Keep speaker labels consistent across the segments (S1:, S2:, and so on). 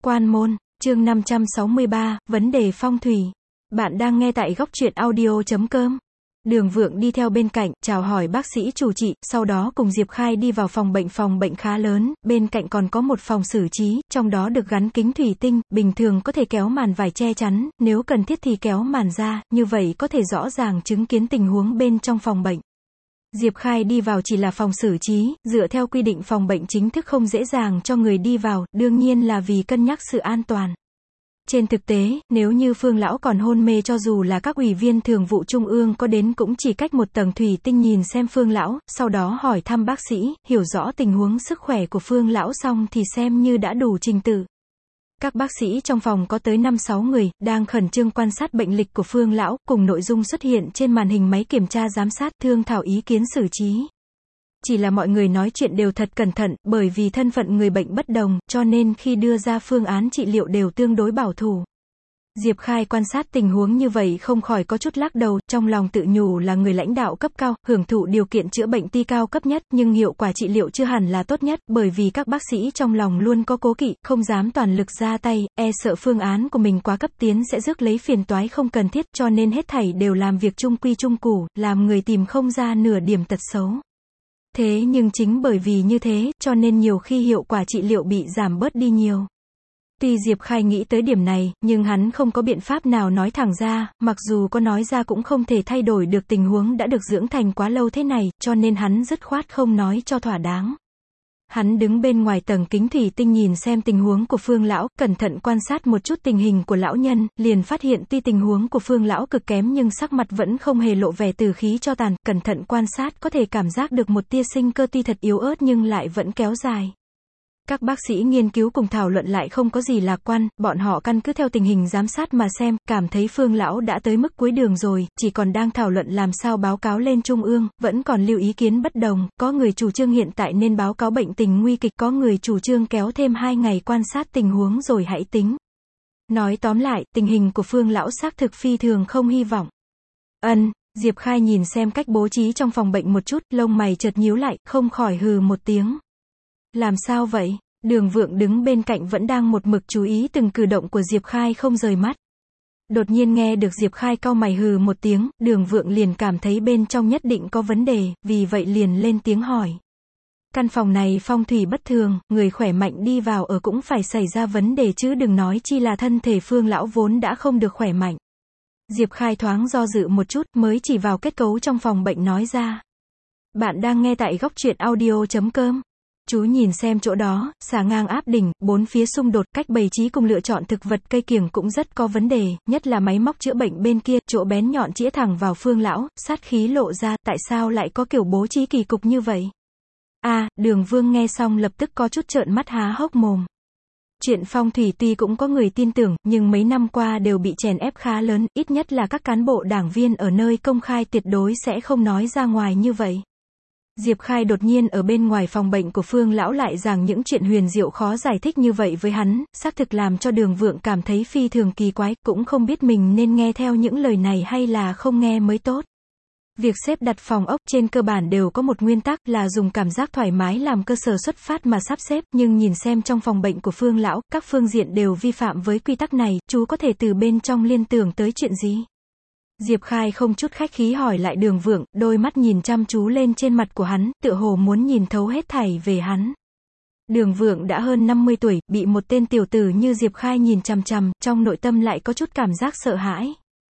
S1: Quan môn, chương 563, vấn đề phong thủy. Bạn đang nghe tại góc truyện audio.com. Đường Vượng đi theo bên cạnh, chào hỏi bác sĩ chủ trị, sau đó cùng Diệp Khai đi vào phòng bệnh khá lớn, bên cạnh còn có một phòng xử trí, trong đó được gắn kính thủy tinh, bình thường có thể kéo màn vải che chắn, nếu cần thiết thì kéo màn ra, như vậy có thể rõ ràng chứng kiến tình huống bên trong phòng bệnh. Diệp Khai đi vào chỉ là phòng xử trí, dựa theo quy định phòng bệnh chính thức không dễ dàng cho người đi vào, đương nhiên là vì cân nhắc sự an toàn. Trên thực tế, nếu như Phương lão còn hôn mê cho dù là các ủy viên thường vụ trung ương có đến cũng chỉ cách một tầng thủy tinh nhìn xem Phương lão, sau đó hỏi thăm bác sĩ, hiểu rõ tình huống sức khỏe của Phương lão xong thì xem như đã đủ trình tự. Các bác sĩ trong phòng có tới 5-6 người, đang khẩn trương quan sát bệnh lịch của Phương lão, cùng nội dung xuất hiện trên màn hình máy kiểm tra giám sát, thương thảo ý kiến xử trí. Chỉ là mọi người nói chuyện đều thật cẩn thận, bởi vì thân phận người bệnh bất đồng, cho nên khi đưa ra phương án trị liệu đều tương đối bảo thủ. Diệp Khai quan sát tình huống như vậy không khỏi có chút lắc đầu, trong lòng tự nhủ là người lãnh đạo cấp cao, hưởng thụ điều kiện chữa bệnh tuy cao cấp nhất, nhưng hiệu quả trị liệu chưa hẳn là tốt nhất, bởi vì các bác sĩ trong lòng luôn có cố kỵ, không dám toàn lực ra tay, e sợ phương án của mình quá cấp tiến sẽ rước lấy phiền toái không cần thiết, cho nên hết thảy đều làm việc trung quy trung củ, làm người tìm không ra nửa điểm tật xấu. Thế nhưng chính bởi vì như thế, cho nên nhiều khi hiệu quả trị liệu bị giảm bớt đi nhiều. Tuy Diệp Khai nghĩ tới điểm này, nhưng hắn không có biện pháp nào nói thẳng ra, mặc dù có nói ra cũng không thể thay đổi được tình huống đã được dưỡng thành quá lâu thế này, cho nên hắn dứt khoát không nói cho thỏa đáng. Hắn đứng bên ngoài tầng kính thủy tinh nhìn xem tình huống của Phương lão, cẩn thận quan sát một chút tình hình của lão nhân, liền phát hiện tuy tình huống của Phương lão cực kém nhưng sắc mặt vẫn không hề lộ vẻ tử khí cho tàn, cẩn thận quan sát có thể cảm giác được một tia sinh cơ tuy thật yếu ớt nhưng lại vẫn kéo dài. Các bác sĩ nghiên cứu cùng thảo luận lại không có gì lạc quan, bọn họ căn cứ theo tình hình giám sát mà xem, cảm thấy Phương lão đã tới mức cuối đường rồi, chỉ còn đang thảo luận làm sao báo cáo lên trung ương, vẫn còn lưu ý kiến bất đồng, có người chủ trương hiện tại nên báo cáo bệnh tình nguy kịch, có người chủ trương kéo thêm 2 ngày quan sát tình huống rồi hãy tính. Nói tóm lại, tình hình của Phương lão xác thực phi thường không hy vọng. Diệp Khai nhìn xem cách bố trí trong phòng bệnh một chút, lông mày chợt nhíu lại, không khỏi hừ một tiếng. Làm sao vậy? Đường Vượng đứng bên cạnh vẫn đang một mực chú ý từng cử động của Diệp Khai không rời mắt. Đột nhiên nghe được Diệp Khai cau mày hừ một tiếng, Đường Vượng liền cảm thấy bên trong nhất định có vấn đề, vì vậy liền lên tiếng hỏi. Căn phòng này phong thủy bất thường, người khỏe mạnh đi vào ở cũng phải xảy ra vấn đề chứ đừng nói chi là thân thể Phương lão vốn đã không được khỏe mạnh. Diệp Khai thoáng do dự một chút mới chỉ vào kết cấu trong phòng bệnh nói ra. Bạn đang nghe tại góc truyện audio.com. Chú nhìn xem chỗ đó, xà ngang áp đỉnh, bốn phía xung đột, cách bày trí cùng lựa chọn thực vật cây kiểng cũng rất có vấn đề, nhất là máy móc chữa bệnh bên kia, chỗ bén nhọn chĩa thẳng vào Phương lão, sát khí lộ ra, tại sao lại có kiểu bố trí kỳ cục như vậy? Đường Vương nghe xong lập tức có chút trợn mắt há hốc mồm. Chuyện phong thủy tuy cũng có người tin tưởng, nhưng mấy năm qua đều bị chèn ép khá lớn, ít nhất là các cán bộ đảng viên ở nơi công khai tuyệt đối sẽ không nói ra ngoài như vậy. Diệp Khai đột nhiên ở bên ngoài phòng bệnh của Phương lão lại giảng những chuyện huyền diệu khó giải thích như vậy với hắn, xác thực làm cho Đường Vượng cảm thấy phi thường kỳ quái, cũng không biết mình nên nghe theo những lời này hay là không nghe mới tốt. Việc xếp đặt phòng ốc trên cơ bản đều có một nguyên tắc là dùng cảm giác thoải mái làm cơ sở xuất phát mà sắp xếp, nhưng nhìn xem trong phòng bệnh của Phương lão, các phương diện đều vi phạm với quy tắc này, chú có thể từ bên trong liên tưởng tới chuyện gì? Diệp Khai không chút khách khí hỏi lại Đường Vượng, đôi mắt nhìn chăm chú lên trên mặt của hắn, tựa hồ muốn nhìn thấu hết thảy về hắn. Đường Vượng đã hơn 50 tuổi, bị một tên tiểu tử như Diệp Khai nhìn chằm chằm, trong nội tâm lại có chút cảm giác sợ hãi.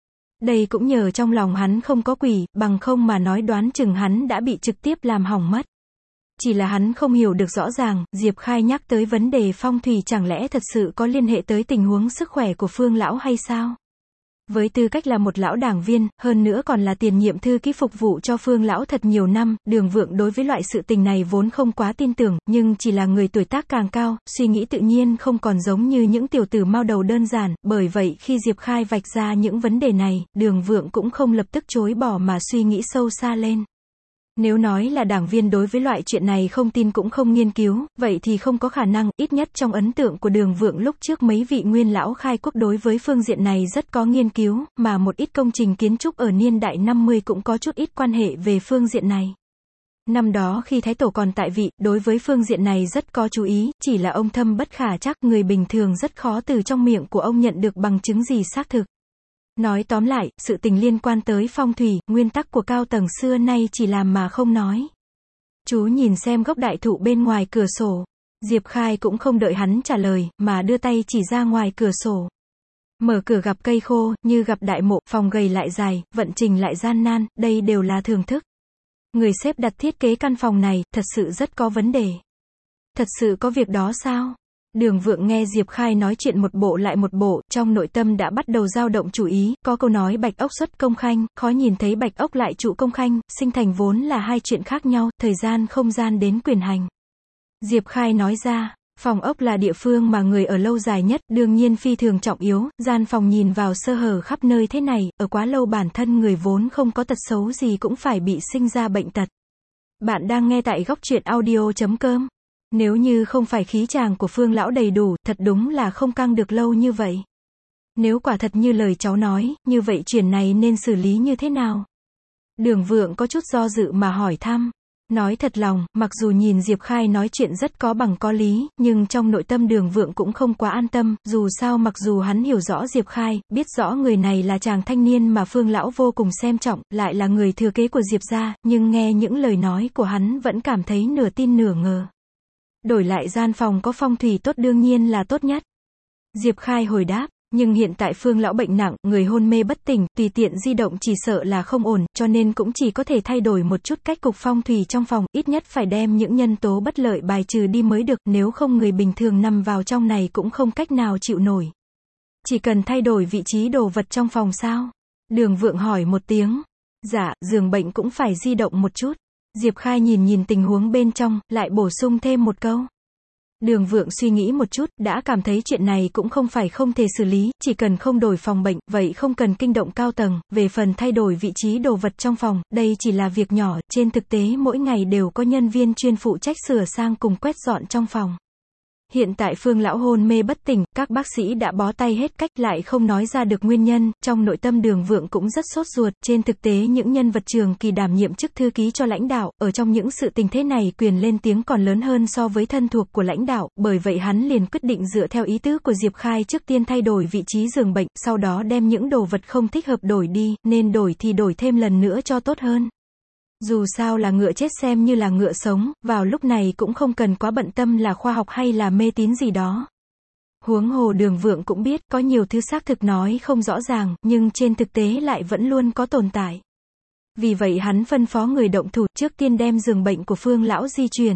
S1: Đây cũng nhờ trong lòng hắn không có quỷ, bằng không mà nói đoán chừng hắn đã bị trực tiếp làm hỏng mất. Chỉ là hắn không hiểu được rõ ràng, Diệp Khai nhắc tới vấn đề phong thủy chẳng lẽ thật sự có liên hệ tới tình huống sức khỏe của Phương lão hay sao? Với tư cách là một lão đảng viên, hơn nữa còn là tiền nhiệm thư ký phục vụ cho Phương lão thật nhiều năm, Đường Vượng đối với loại sự tình này vốn không quá tin tưởng, nhưng chỉ là người tuổi tác càng cao, suy nghĩ tự nhiên không còn giống như những tiểu tử mao đầu đơn giản, bởi vậy khi Diệp Khai vạch ra những vấn đề này, Đường Vượng cũng không lập tức chối bỏ mà suy nghĩ sâu xa lên. Nếu nói là đảng viên đối với loại chuyện này không tin cũng không nghiên cứu, vậy thì không có khả năng, ít nhất trong ấn tượng của Đường Vượng lúc trước mấy vị nguyên lão khai quốc đối với phương diện này rất có nghiên cứu, mà một ít công trình kiến trúc ở niên đại 50 cũng có chút ít quan hệ về phương diện này. Năm đó khi Thái Tổ còn tại vị, đối với phương diện này rất có chú ý, chỉ là ông thâm bất khả trắc, người bình thường rất khó từ trong miệng của ông nhận được bằng chứng gì xác thực. Nói tóm lại, sự tình liên quan tới phong thủy, nguyên tắc của cao tầng xưa nay chỉ làm mà không nói. Chú nhìn xem gốc đại thụ bên ngoài cửa sổ. Diệp Khai cũng không đợi hắn trả lời, mà đưa tay chỉ ra ngoài cửa sổ. Mở cửa gặp cây khô, như gặp đại mộ, phòng gầy lại dài, vận trình lại gian nan, đây đều là thưởng thức. Người xếp đặt thiết kế căn phòng này, thật sự rất có vấn đề. Thật sự có việc đó sao? Đường Vượng nghe Diệp Khai nói chuyện một bộ lại một bộ, trong nội tâm đã bắt đầu dao động chủ ý, có câu nói bạch ốc xuất công khanh, khó nhìn thấy bạch ốc lại trụ công khanh, sinh thành vốn là hai chuyện khác nhau, thời gian không gian đến quyền hành. Diệp Khai nói ra, phòng ốc là địa phương mà người ở lâu dài nhất, đương nhiên phi thường trọng yếu, gian phòng nhìn vào sơ hở khắp nơi thế này, ở quá lâu bản thân người vốn không có tật xấu gì cũng phải bị sinh ra bệnh tật. Bạn đang nghe tại góc truyện audio.com. Nếu như không phải khí chàng của Phương lão đầy đủ, thật đúng là không căng được lâu như vậy. Nếu quả thật như lời cháu nói, như vậy chuyện này nên xử lý như thế nào? Đường Vượng có chút do dự mà hỏi thăm. Nói thật lòng, mặc dù nhìn Diệp Khai nói chuyện rất có bằng có lý, nhưng trong nội tâm Đường Vượng cũng không quá an tâm, dù sao mặc dù hắn hiểu rõ Diệp Khai, biết rõ người này là chàng thanh niên mà Phương lão vô cùng xem trọng, lại là người thừa kế của Diệp gia, nhưng nghe những lời nói của hắn vẫn cảm thấy nửa tin nửa ngờ. Đổi lại gian phòng có phong thủy tốt đương nhiên là tốt nhất. Diệp Khai hồi đáp, nhưng hiện tại Phương lão bệnh nặng, người hôn mê bất tỉnh, tùy tiện di động chỉ sợ là không ổn, cho nên cũng chỉ có thể thay đổi một chút cách cục phong thủy trong phòng, ít nhất phải đem những nhân tố bất lợi bài trừ đi mới được, nếu không người bình thường nằm vào trong này cũng không cách nào chịu nổi. Chỉ cần thay đổi vị trí đồ vật trong phòng sao? Đường Vượng hỏi một tiếng. Dạ, giường bệnh cũng phải di động một chút. Diệp Khai nhìn tình huống bên trong, lại bổ sung thêm một câu. Đường Vượng suy nghĩ một chút, đã cảm thấy chuyện này cũng không phải không thể xử lý, chỉ cần không đổi phòng bệnh, vậy không cần kinh động cao tầng, về phần thay đổi vị trí đồ vật trong phòng, đây chỉ là việc nhỏ, trên thực tế mỗi ngày đều có nhân viên chuyên phụ trách sửa sang cùng quét dọn trong phòng. Hiện tại Phương lão hôn mê bất tỉnh, các bác sĩ đã bó tay hết cách lại không nói ra được nguyên nhân, trong nội tâm Đường Vượng cũng rất sốt ruột, trên thực tế những nhân vật trường kỳ đảm nhiệm chức thư ký cho lãnh đạo, ở trong những sự tình thế này quyền lên tiếng còn lớn hơn so với thân thuộc của lãnh đạo, bởi vậy hắn liền quyết định dựa theo ý tứ của Diệp Khai trước tiên thay đổi vị trí giường bệnh, sau đó đem những đồ vật không thích hợp đổi đi, nên đổi thì đổi thêm lần nữa cho tốt hơn. Dù sao là ngựa chết xem như là ngựa sống, vào lúc này cũng không cần quá bận tâm là khoa học hay là mê tín gì đó. Huống hồ Đường Vượng cũng biết, có nhiều thứ xác thực nói không rõ ràng, nhưng trên thực tế lại vẫn luôn có tồn tại. Vì vậy hắn phân phó người động thủ, trước tiên đem giường bệnh của Phương lão di chuyển.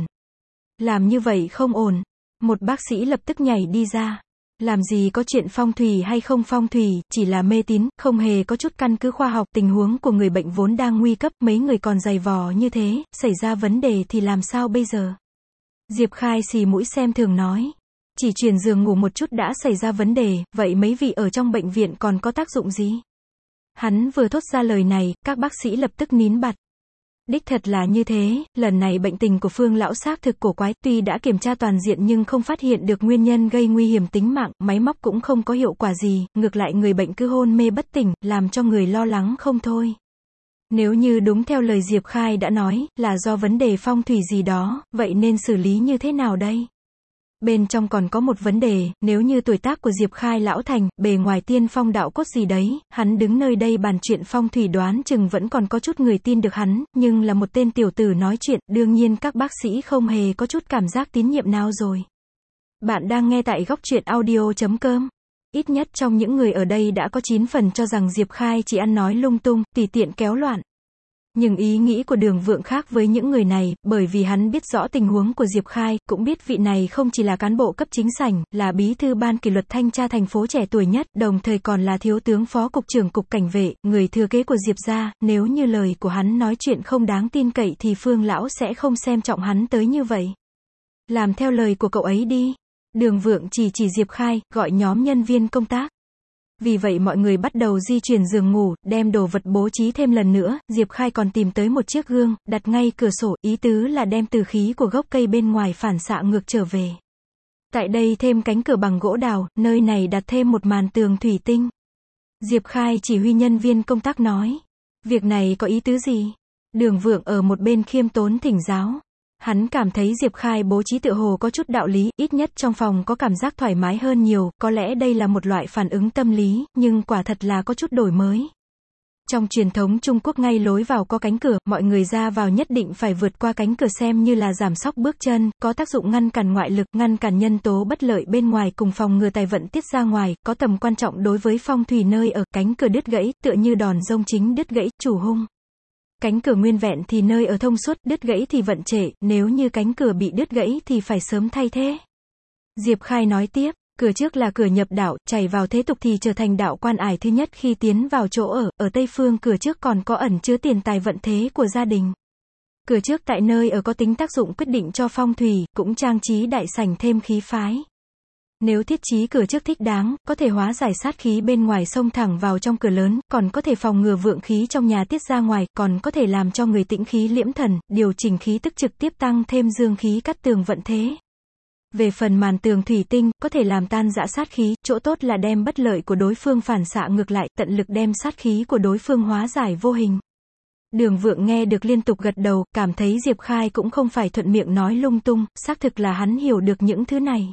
S1: Làm như vậy không ổn. Một bác sĩ lập tức nhảy đi ra. Làm gì có chuyện phong thủy hay không phong thủy, chỉ là mê tín, không hề có chút căn cứ khoa học, tình huống của người bệnh vốn đang nguy cấp, mấy người còn giày vò như thế, xảy ra vấn đề thì làm sao bây giờ? Diệp Khai xì mũi xem thường nói, chỉ chuyển giường ngủ một chút đã xảy ra vấn đề, vậy mấy vị ở trong bệnh viện còn có tác dụng gì? Hắn vừa thốt ra lời này, các bác sĩ lập tức nín bặt. Đích thật là như thế, lần này bệnh tình của Phương lão xác thực cổ quái, tuy đã kiểm tra toàn diện nhưng không phát hiện được nguyên nhân gây nguy hiểm tính mạng, máy móc cũng không có hiệu quả gì, ngược lại người bệnh cứ hôn mê bất tỉnh, làm cho người lo lắng không thôi. Nếu như đúng theo lời Diệp Khai đã nói, là do vấn đề phong thủy gì đó, vậy nên xử lý như thế nào đây? Bên trong còn có một vấn đề, nếu như tuổi tác của Diệp Khai lão thành, bề ngoài tiên phong đạo cốt gì đấy, hắn đứng nơi đây bàn chuyện phong thủy đoán chừng vẫn còn có chút người tin được hắn, nhưng là một tên tiểu tử nói chuyện, đương nhiên các bác sĩ không hề có chút cảm giác tín nhiệm nào rồi. Bạn đang nghe tại góc truyện audio.com. Ít nhất trong những người ở đây đã có 9 phần cho rằng Diệp Khai chỉ ăn nói lung tung, tùy tiện kéo loạn. Nhưng ý nghĩ của Đường Vượng khác với những người này, bởi vì hắn biết rõ tình huống của Diệp Khai, cũng biết vị này không chỉ là cán bộ cấp chính sảnh, là bí thư ban kỷ luật thanh tra thành phố trẻ tuổi nhất, đồng thời còn là thiếu tướng phó cục trưởng cục cảnh vệ, người thừa kế của Diệp gia, nếu như lời của hắn nói chuyện không đáng tin cậy thì Phương lão sẽ không xem trọng hắn tới như vậy. Làm theo lời của cậu ấy đi. Đường Vượng chỉ Diệp Khai, gọi nhóm nhân viên công tác. Vì vậy mọi người bắt đầu di chuyển giường ngủ, đem đồ vật bố trí thêm lần nữa, Diệp Khai còn tìm tới một chiếc gương, đặt ngay cửa sổ, ý tứ là đem từ khí của gốc cây bên ngoài phản xạ ngược trở về. Tại đây thêm cánh cửa bằng gỗ đào, nơi này đặt thêm một màn tường thủy tinh. Diệp Khai chỉ huy nhân viên công tác nói, việc này có ý tứ gì? Đường Vượng ở một bên khiêm tốn thỉnh giáo. Hắn cảm thấy Diệp Khai bố trí tựa hồ có chút đạo lý, ít nhất trong phòng có cảm giác thoải mái hơn nhiều, có lẽ đây là một loại phản ứng tâm lý, nhưng quả thật là có chút đổi mới. Trong truyền thống Trung Quốc ngay lối vào có cánh cửa, mọi người ra vào nhất định phải vượt qua cánh cửa xem như là giảm sóc bước chân, có tác dụng ngăn cản ngoại lực, ngăn cản nhân tố bất lợi bên ngoài cùng phòng ngừa tài vận tiết ra ngoài, có tầm quan trọng đối với phong thủy nơi ở, cánh cửa đứt gãy, tựa như đòn rông chính đứt gãy, chủ hung. Cánh cửa nguyên vẹn thì nơi ở thông suốt, đứt gãy thì vận trễ, nếu như cánh cửa bị đứt gãy thì phải sớm thay thế. Diệp Khai nói tiếp, cửa trước là cửa nhập đạo, chảy vào thế tục thì trở thành đạo quan ải thứ nhất khi tiến vào chỗ ở tây phương cửa trước còn có ẩn chứa tiền tài vận thế của gia đình. Cửa trước tại nơi ở có tính tác dụng quyết định cho phong thủy, cũng trang trí đại sảnh thêm khí phái. Nếu thiết trí cửa trước thích đáng, có thể hóa giải sát khí bên ngoài xông thẳng vào trong cửa lớn, còn có thể phòng ngừa vượng khí trong nhà tiết ra ngoài, còn có thể làm cho người tĩnh khí liễm thần, điều chỉnh khí tức trực tiếp tăng thêm dương khí cắt tường vận thế. Về phần màn tường thủy tinh, có thể làm tan rã sát khí, chỗ tốt là đem bất lợi của đối phương phản xạ ngược lại, tận lực đem sát khí của đối phương hóa giải vô hình. Đường Vượng nghe được liên tục gật đầu, cảm thấy Diệp Khai cũng không phải thuận miệng nói lung tung, xác thực là hắn hiểu được những thứ này.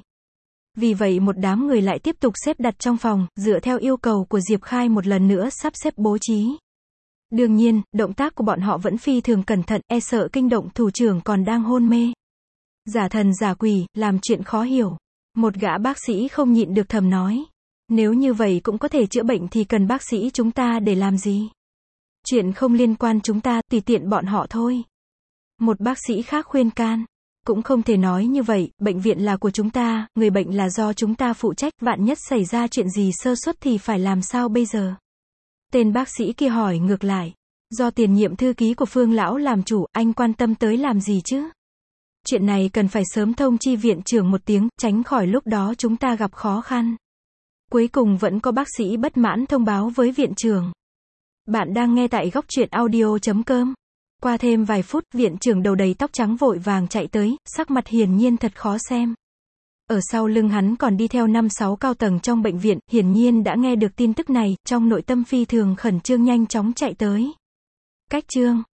S1: Vì vậy một đám người lại tiếp tục xếp đặt trong phòng, dựa theo yêu cầu của Diệp Khai một lần nữa sắp xếp bố trí. Đương nhiên, động tác của bọn họ vẫn phi thường cẩn thận, e sợ kinh động thủ trưởng còn đang hôn mê. Giả thần giả quỷ, làm chuyện khó hiểu. Một gã bác sĩ không nhịn được thầm nói. Nếu như vậy cũng có thể chữa bệnh thì cần bác sĩ chúng ta để làm gì? Chuyện không liên quan chúng ta, tùy tiện bọn họ thôi. Một bác sĩ khác khuyên can. Cũng không thể nói như vậy, bệnh viện là của chúng ta, người bệnh là do chúng ta phụ trách, vạn nhất xảy ra chuyện gì sơ suất thì phải làm sao bây giờ? Tên bác sĩ kia hỏi ngược lại. Do tiền nhiệm thư ký của Phương lão làm chủ, anh quan tâm tới làm gì chứ? Chuyện này cần phải sớm thông chi viện trưởng một tiếng, tránh khỏi lúc đó chúng ta gặp khó khăn. Cuối cùng vẫn có bác sĩ bất mãn thông báo với viện trưởng. Bạn đang nghe tại góc truyện audio.com. Qua thêm vài phút, viện trưởng đầu đầy tóc trắng vội vàng chạy tới, sắc mặt hiển nhiên thật khó xem. Ở sau lưng hắn còn đi theo 5-6 cao tầng trong bệnh viện, hiển nhiên đã nghe được tin tức này, trong nội tâm phi thường khẩn trương nhanh chóng chạy tới. Cách chương